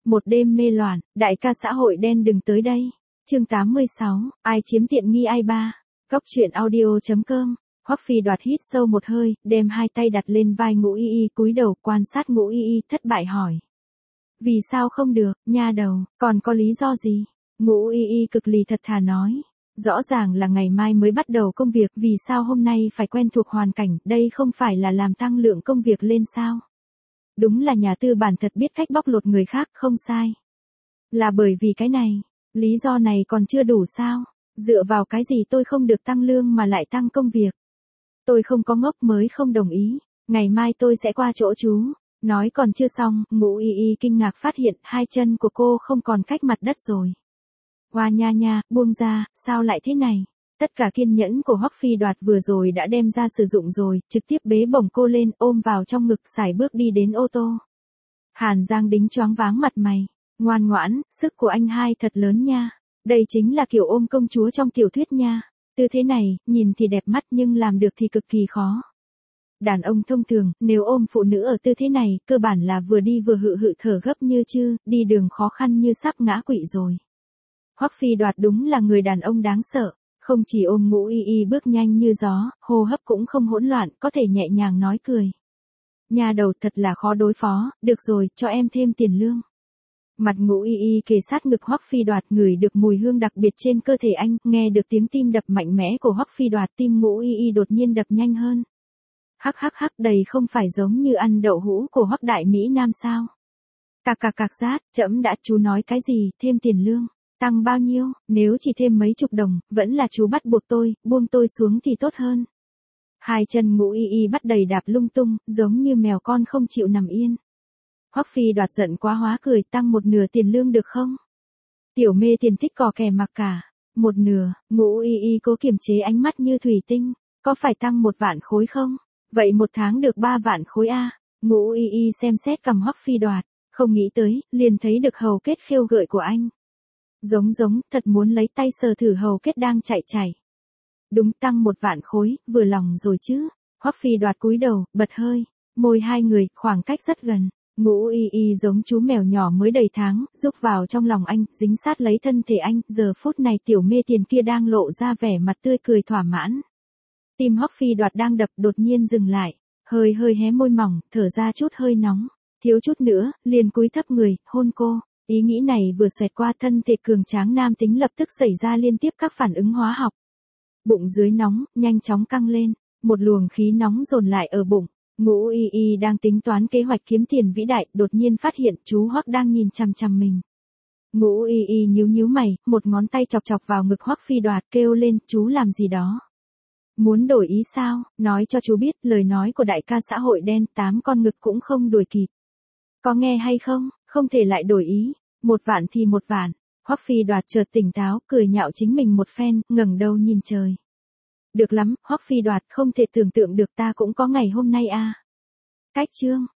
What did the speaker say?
Một đêm mê loạn, đại ca xã hội đen đừng tới đây. Chương 86, ai chiếm tiện nghi ai ba. Góc truyện audio.com. Hoắc Phi Đoạt hít sâu một hơi, đem hai tay đặt lên vai Ngũ Y Y, cúi đầu quan sát Ngũ Y Y, thất bại hỏi: vì sao không được, nha đầu, còn có lý do gì? Ngũ Y Y cực lì thật thà nói: rõ ràng là ngày mai mới bắt đầu công việc, vì sao hôm nay phải quen thuộc hoàn cảnh, đây không phải là làm tăng lượng công việc lên sao? Đúng là nhà tư bản thật biết cách bóc lột người khác, không sai. Là bởi vì cái này, lý do này còn chưa đủ sao? Dựa vào cái gì tôi không được tăng lương mà lại tăng công việc? Tôi không có ngốc mới không đồng ý, ngày mai tôi sẽ qua chỗ chú. Nói còn chưa xong, Ngũ Y Y kinh ngạc phát hiện hai chân của cô không còn cách mặt đất rồi. Hoa nha nha, buông ra, sao lại thế này? Tất cả kiên nhẫn của Hoắc Phi Đoạt vừa rồi đã đem ra sử dụng rồi, trực tiếp bế bổng cô lên, ôm vào trong ngực, sải bước đi đến ô tô. Hàn Giang Đính choáng váng mặt mày. Ngoan ngoãn, sức của anh hai thật lớn nha. Đây chính là kiểu ôm công chúa trong tiểu thuyết nha. Tư thế này, nhìn thì đẹp mắt nhưng làm được thì cực kỳ khó. Đàn ông thông thường, nếu ôm phụ nữ ở tư thế này, cơ bản là vừa đi vừa hự hự thở gấp như chứ, đi đường khó khăn như sắp ngã quỵ rồi. Hoắc Phi Đoạt đúng là người đàn ông đáng sợ, không chỉ ôm Ngũ Y Y bước nhanh như gió, hô hấp cũng không hỗn loạn, có thể nhẹ nhàng nói cười. Nhà đầu thật là khó đối phó, được rồi, cho em thêm tiền lương. Mặt Ngũ Y Y kề sát ngực Hoắc Phi Đoạt, ngửi được mùi hương đặc biệt trên cơ thể anh, nghe được tiếng tim đập mạnh mẽ của Hoắc Phi Đoạt, tim Ngũ Y Y đột nhiên đập nhanh hơn. Hắc hắc hắc, đầy không phải giống như ăn đậu hũ của Hoắc Đại Mỹ Nam sao? Cạc cạc cạc rát, trẫm đã, chú nói cái gì, thêm tiền lương, tăng bao nhiêu, nếu chỉ thêm mấy chục đồng, vẫn là chú bắt buộc tôi, buông tôi xuống thì tốt hơn. Hai chân Ngũ Y Y bắt đầy đạp lung tung, giống như mèo con không chịu nằm yên. Hoắc Phi Đoạt giận quá hóa cười, tăng một nửa tiền lương được không? Tiểu mê tiền thích cò kè mặc cả. Một nửa, Ngũ Y Y cố kiềm chế ánh mắt như thủy tinh, có phải tăng 1 vạn khối không? Vậy một tháng được 3 vạn khối a. Ngũ Y Y xem xét cằm Hoắc Phi Đoạt, không nghĩ tới, liền thấy được hầu kết khêu gợi của anh. Giống, thật muốn lấy tay sờ thử hầu kết đang chạy. Đúng, tăng 1 vạn khối, vừa lòng rồi chứ. Hoắc Phi Đoạt cúi đầu, bật hơi, môi hai người, khoảng cách rất gần. Ngũ Y Y giống chú mèo nhỏ mới đầy tháng, rúc vào trong lòng anh, dính sát lấy thân thể anh, giờ phút này tiểu mê tiền kia đang lộ ra vẻ mặt tươi cười thỏa mãn. Tim Hoắc Phi Đoạt đang đập đột nhiên dừng lại, hơi hé môi mỏng, thở ra chút hơi nóng, thiếu chút nữa, liền cúi thấp người, hôn cô. Ý nghĩ này vừa xoẹt qua thân thể cường tráng nam tính lập tức xảy ra liên tiếp các phản ứng hóa học. Bụng dưới nóng, nhanh chóng căng lên, một luồng khí nóng dồn lại ở bụng. Ngũ Y Y đang tính toán kế hoạch kiếm tiền vĩ đại, đột nhiên phát hiện chú Hoắc đang nhìn chằm chằm mình. Ngũ Y Y nhíu mày, một ngón tay chọc vào ngực Hoắc Phi Đoạt, kêu lên, chú làm gì đó? Muốn đổi ý sao? Nói cho chú biết, lời nói của đại ca xã hội đen, 8 con ngực cũng không đuổi kịp. Có nghe hay không? Không thể lại đổi ý. 1 vạn thì 1 vạn. Hoắc Phi Đoạt chợt tỉnh táo, cười nhạo chính mình một phen, ngẩng đầu nhìn trời. Được lắm, Hoắc Phi Đoạt, không thể tưởng tượng được ta cũng có ngày hôm nay a. Cách chương.